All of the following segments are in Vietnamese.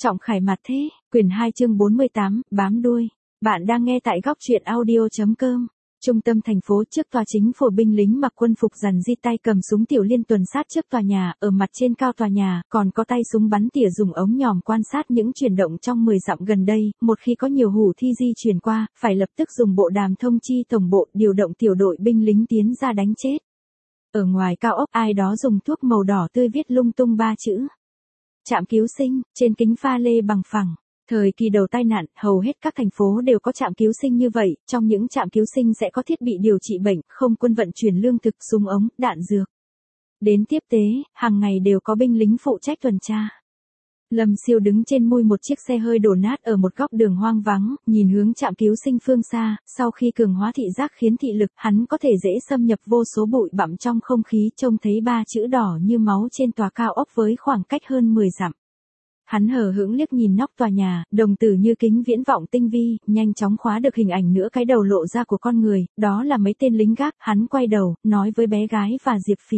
Trọng Khải Mặt Thế, quyển 2 chương 48, bám đuôi. Bạn đang nghe tại góc truyện audio.com. Trung tâm thành phố, trước tòa chính phủ, binh lính mặc quân phục rằn di tay cầm súng tiểu liên tuần sát trước tòa nhà, ở mặt trên cao tòa nhà, còn có tay súng bắn tỉa dùng ống nhòm quan sát những chuyển động trong 10 dặm gần đây, một khi có nhiều hủ thi di chuyển qua, phải lập tức dùng bộ đàm thông chi tổng bộ điều động tiểu đội binh lính tiến ra đánh chết. Ở ngoài cao ốc, ai đó dùng thuốc màu đỏ tươi viết lung tung 3 chữ. Trạm cứu sinh, trên kính pha lê bằng phẳng. Thời kỳ đầu tai nạn, hầu hết các thành phố đều có trạm cứu sinh như vậy, trong những trạm cứu sinh sẽ có thiết bị điều trị bệnh, không quân vận chuyển lương thực, súng ống, đạn dược. Đến tiếp tế, hàng ngày đều có binh lính phụ trách tuần tra. Lâm Siêu đứng trên mui một chiếc xe hơi đổ nát ở một góc đường hoang vắng, nhìn hướng trạm cứu sinh phương xa, sau khi cường hóa thị giác khiến thị lực, hắn có thể dễ xâm nhập vô số bụi bặm trong không khí, trông thấy 3 chữ đỏ như máu trên tòa cao ốc với khoảng cách hơn 10 dặm. Hắn hờ hững liếc nhìn nóc tòa nhà, đồng tử như kính viễn vọng tinh vi, nhanh chóng khóa được hình ảnh nữa cái đầu lộ ra của con người, đó là mấy tên lính gác. Hắn quay đầu, nói với bé gái và Diệp Phỉ.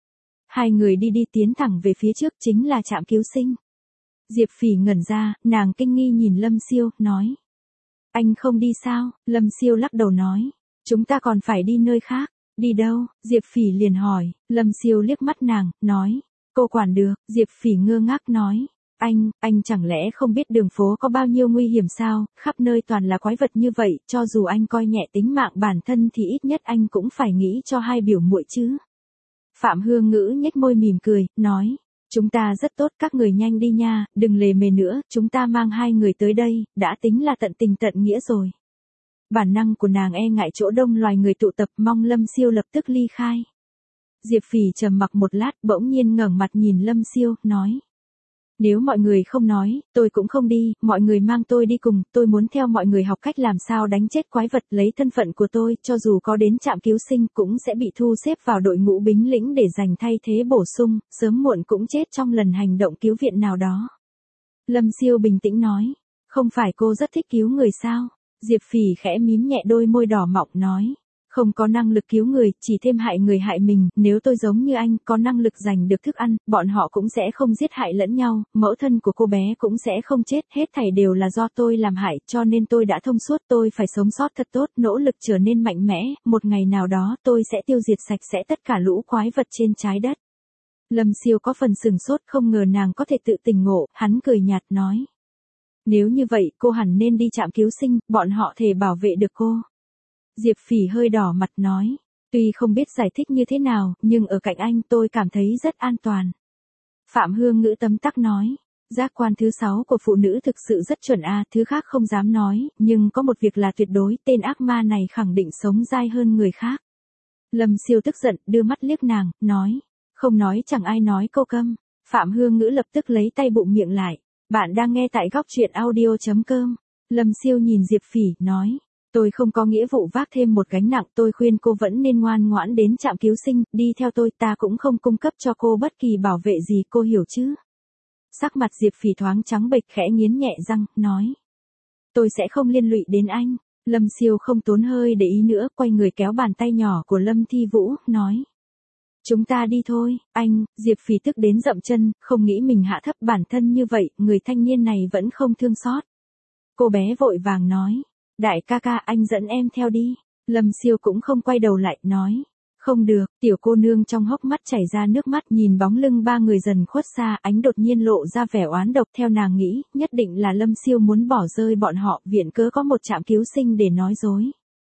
Hai người đi tiến thẳng về phía trước, chính là trạm cứu sinh. Diệp Phỉ ngẩn ra, nàng kinh nghi nhìn Lâm Siêu, nói. Anh không đi sao? Lâm Siêu lắc đầu nói. Chúng ta còn phải đi nơi khác. Đi đâu? Diệp Phỉ liền hỏi. Lâm Siêu liếc mắt nàng, nói. Cô quản được. Diệp Phỉ ngơ ngác nói. Anh chẳng lẽ không biết đường phố có bao nhiêu nguy hiểm sao, khắp nơi toàn là quái vật như vậy, cho dù anh coi nhẹ tính mạng bản thân thì ít nhất anh cũng phải nghĩ cho hai biểu muội chứ. Phạm Hương Ngữ nhếch môi mỉm cười, nói. Chúng ta rất tốt, các người nhanh đi nha, đừng lề mề nữa, chúng ta mang hai người tới đây, đã tính là tận tình tận nghĩa rồi. Bản năng của nàng e ngại chỗ đông loài người tụ tập, mong Lâm Siêu lập tức ly khai. Diệp Phỉ trầm mặc một lát, bỗng nhiên ngẩng mặt nhìn Lâm Siêu, nói. Nếu mọi người không nói, tôi cũng không đi, mọi người mang tôi đi cùng, tôi muốn theo mọi người học cách làm sao đánh chết quái vật, lấy thân phận của tôi, cho dù có đến trạm cứu sinh cũng sẽ bị thu xếp vào đội ngũ binh lính để giành thay thế bổ sung, sớm muộn cũng chết trong lần hành động cứu viện nào đó. Lâm Siêu bình tĩnh nói, không phải cô rất thích cứu người sao? Diệp Phỉ khẽ mím nhẹ đôi môi đỏ mọng nói. Không có năng lực cứu người, chỉ thêm hại người hại mình, nếu tôi giống như anh, có năng lực giành được thức ăn, bọn họ cũng sẽ không giết hại lẫn nhau, mẫu thân của cô bé cũng sẽ không chết, hết thảy đều là do tôi làm hại, cho nên tôi đã thông suốt, tôi phải sống sót thật tốt, nỗ lực trở nên mạnh mẽ, một ngày nào đó tôi sẽ tiêu diệt sạch sẽ tất cả lũ quái vật trên trái đất. Lâm Siêu có phần sừng sốt, không ngờ nàng có thể tự tỉnh ngộ, hắn cười nhạt nói. Nếu như vậy, cô hẳn nên đi trạm cứu sinh, bọn họ thể bảo vệ được cô. Diệp Phỉ hơi đỏ mặt nói, tuy không biết giải thích như thế nào, nhưng ở cạnh anh tôi cảm thấy rất an toàn. Phạm Hương Ngữ tấm tắc nói, giác quan thứ 6 của phụ nữ thực sự rất chuẩn a, thứ khác không dám nói, nhưng có một việc là tuyệt đối, tên ác ma này khẳng định sống dai hơn người khác. Lâm Siêu tức giận, đưa mắt liếc nàng, nói, không nói chẳng ai nói cô câm. Phạm Hương Ngữ lập tức lấy tay bụng miệng lại, bạn đang nghe tại góc truyện audio.com. Lâm Siêu nhìn Diệp Phỉ, nói. Tôi không có nghĩa vụ vác thêm một gánh nặng, tôi khuyên cô vẫn nên ngoan ngoãn đến trạm cứu sinh, đi theo tôi, ta cũng không cung cấp cho cô bất kỳ bảo vệ gì, cô hiểu chứ? Sắc mặt Diệp Phỉ thoáng trắng bệch, khẽ nghiến nhẹ răng, nói. Tôi sẽ không liên lụy đến anh. Lâm Siêu không tốn hơi để ý nữa, quay người kéo bàn tay nhỏ của Lâm Thi Vũ, nói. Chúng ta đi thôi, anh. Diệp Phỉ tức đến dậm chân, không nghĩ mình hạ thấp bản thân như vậy, người thanh niên này vẫn không thương xót. Cô bé vội vàng nói. Đại ca ca, anh dẫn em theo đi. Lâm Siêu cũng không quay đầu lại, nói. Không được, tiểu cô nương trong hốc mắt chảy ra nước mắt, nhìn bóng lưng ba người dần khuất xa, ánh đột nhiên lộ ra vẻ oán độc, theo nàng nghĩ, nhất định là Lâm Siêu muốn bỏ rơi bọn họ, viện cớ có một trạm cứu sinh để nói dối.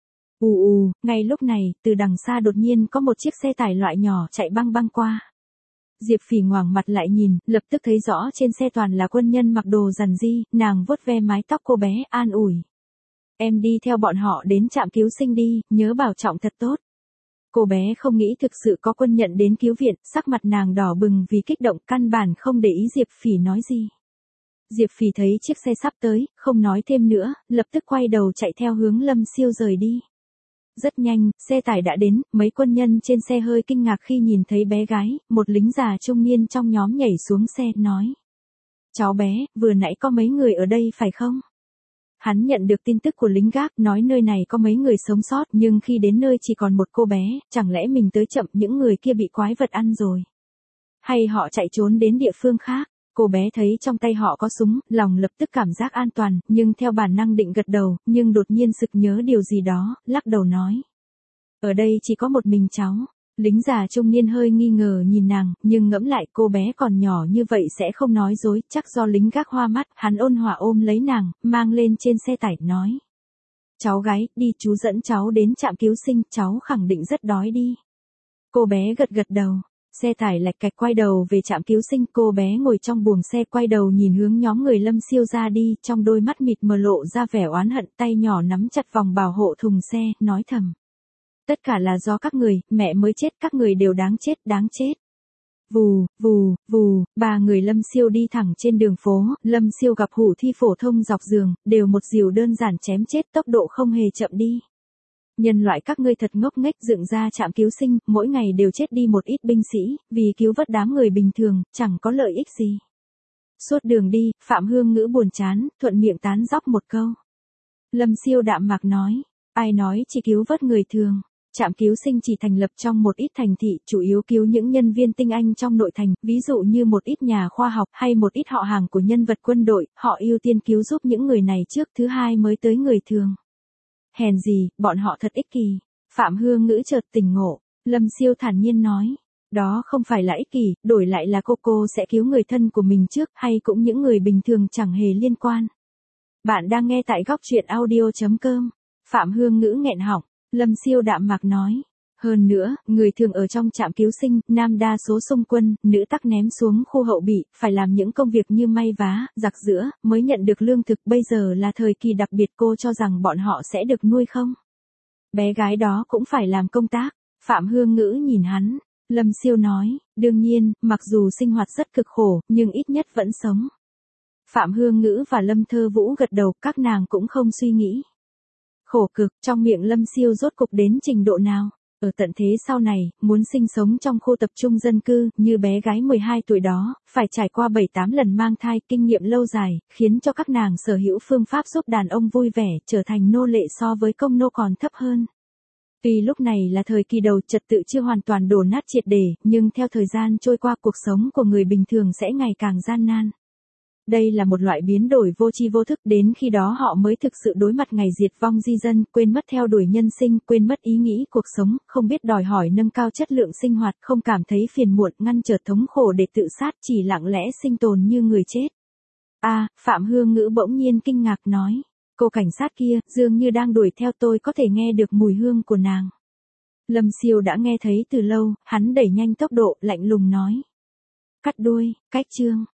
Ngay lúc này, từ đằng xa đột nhiên có một chiếc xe tải loại nhỏ chạy băng băng qua. Diệp Phỉ ngoảnh mặt lại nhìn, lập tức thấy rõ trên xe toàn là quân nhân mặc đồ rằn di, nàng vuốt ve mái tóc cô bé, an ủi. Em đi theo bọn họ đến trạm cứu sinh đi, nhớ bảo trọng thật tốt. Cô bé không nghĩ thực sự có quân nhận đến cứu viện, sắc mặt nàng đỏ bừng vì kích động, căn bản không để ý Diệp Phỉ nói gì. Diệp Phỉ thấy chiếc xe sắp tới, không nói thêm nữa, lập tức quay đầu chạy theo hướng Lâm Siêu rời đi. Rất nhanh, xe tải đã đến, mấy quân nhân trên xe hơi kinh ngạc khi nhìn thấy bé gái, một lính già trung niên trong nhóm nhảy xuống xe, nói. Cháu bé, vừa nãy có mấy người ở đây phải không? Hắn nhận được tin tức của lính gác, nói nơi này có mấy người sống sót, nhưng khi đến nơi chỉ còn một cô bé, chẳng lẽ mình tới chậm, những người kia bị quái vật ăn rồi? Hay họ chạy trốn đến địa phương khác? Cô bé thấy trong tay họ có súng, lòng lập tức cảm giác an toàn, nhưng theo bản năng định gật đầu, nhưng đột nhiên sực nhớ điều gì đó, lắc đầu nói. Ở đây chỉ có một mình cháu. Lính già trung niên hơi nghi ngờ nhìn nàng, nhưng ngẫm lại cô bé còn nhỏ như vậy sẽ không nói dối, chắc do lính gác hoa mắt, hắn ôn hòa ôm lấy nàng, mang lên trên xe tải, nói. Cháu gái, đi chú dẫn cháu đến trạm cứu sinh, cháu khẳng định rất đói đi. Cô bé gật gật đầu. Xe tải lạch cạch quay đầu về trạm cứu sinh, cô bé ngồi trong buồng xe quay đầu nhìn hướng nhóm người Lâm Siêu ra đi, trong đôi mắt mịt mờ lộ ra vẻ oán hận, tay nhỏ nắm chặt vòng bảo hộ thùng xe, nói thầm. Tất cả là do các người, mẹ mới chết, các người đều đáng chết, đáng chết. Vù, vù, vù, ba người Lâm Siêu đi thẳng trên đường phố, Lâm Siêu gặp hủ thi phổ thông dọc giường, đều một dìu đơn giản chém chết, tốc độ không hề chậm đi. Nhân loại các ngươi thật ngốc nghếch, dựng ra trạm cứu sinh, mỗi ngày đều chết đi một ít binh sĩ, vì cứu vớt đám người bình thường, chẳng có lợi ích gì. Suốt đường đi, Phạm Hương Ngữ buồn chán, thuận miệng tán dóc một câu. Lâm Siêu đạm mạc nói, ai nói chỉ cứu vớt người thường. Trạm cứu sinh chỉ thành lập trong một ít thành thị, chủ yếu cứu những nhân viên tinh anh trong nội thành, ví dụ như một ít nhà khoa học hay một ít họ hàng của nhân vật quân đội, họ ưu tiên cứu giúp những người này trước, thứ hai mới tới người thường. Hèn gì, bọn họ thật ích kỷ. Phạm Hương Ngữ chợt tỉnh ngộ, Lâm Siêu thản nhiên nói. Đó không phải là ích kỷ, đổi lại là cô sẽ cứu người thân của mình trước, hay cũng những người bình thường chẳng hề liên quan. Bạn đang nghe tại góc truyện audio.com. Phạm Hương Ngữ nghẹn họng, Lâm Siêu đạm mạc nói. Hơn nữa, người thường ở trong trạm cứu sinh, nam đa số xung quân, nữ tắc ném xuống khu hậu bị, phải làm những công việc như may vá, giặt giũ, mới nhận được lương thực. Bây giờ là thời kỳ đặc biệt, cô cho rằng bọn họ sẽ được nuôi không? Bé gái đó cũng phải làm công tác. Phạm Hương Ngữ nhìn hắn. Lâm Siêu nói, đương nhiên, mặc dù sinh hoạt rất cực khổ, nhưng ít nhất vẫn sống. Phạm Hương Ngữ và Lâm Thơ Vũ gật đầu, các nàng cũng không suy nghĩ. Khổ cực, trong miệng Lâm Siêu rốt cục đến trình độ nào? Ở tận thế sau này, muốn sinh sống trong khu tập trung dân cư, như bé gái 12 tuổi đó, phải trải qua 7-8 lần mang thai, kinh nghiệm lâu dài, khiến cho các nàng sở hữu phương pháp giúp đàn ông vui vẻ, trở thành nô lệ so với công nô còn thấp hơn. Tuy lúc này là thời kỳ đầu, trật tự chưa hoàn toàn đổ nát triệt để, nhưng theo thời gian trôi qua, cuộc sống của người bình thường sẽ ngày càng gian nan. Đây là một loại biến đổi vô tri vô thức, đến khi đó họ mới thực sự đối mặt ngày diệt vong di dân, quên mất theo đuổi nhân sinh, quên mất ý nghĩ cuộc sống, không biết đòi hỏi nâng cao chất lượng sinh hoạt, không cảm thấy phiền muộn, ngăn trở thống khổ để tự sát, chỉ lặng lẽ sinh tồn như người chết. Phạm Hương Ngữ bỗng nhiên kinh ngạc nói, cô cảnh sát kia, dường như đang đuổi theo tôi, có thể nghe được mùi hương của nàng. Lâm Siêu đã nghe thấy từ lâu, hắn đẩy nhanh tốc độ, lạnh lùng nói. Cắt đuôi, cách chương.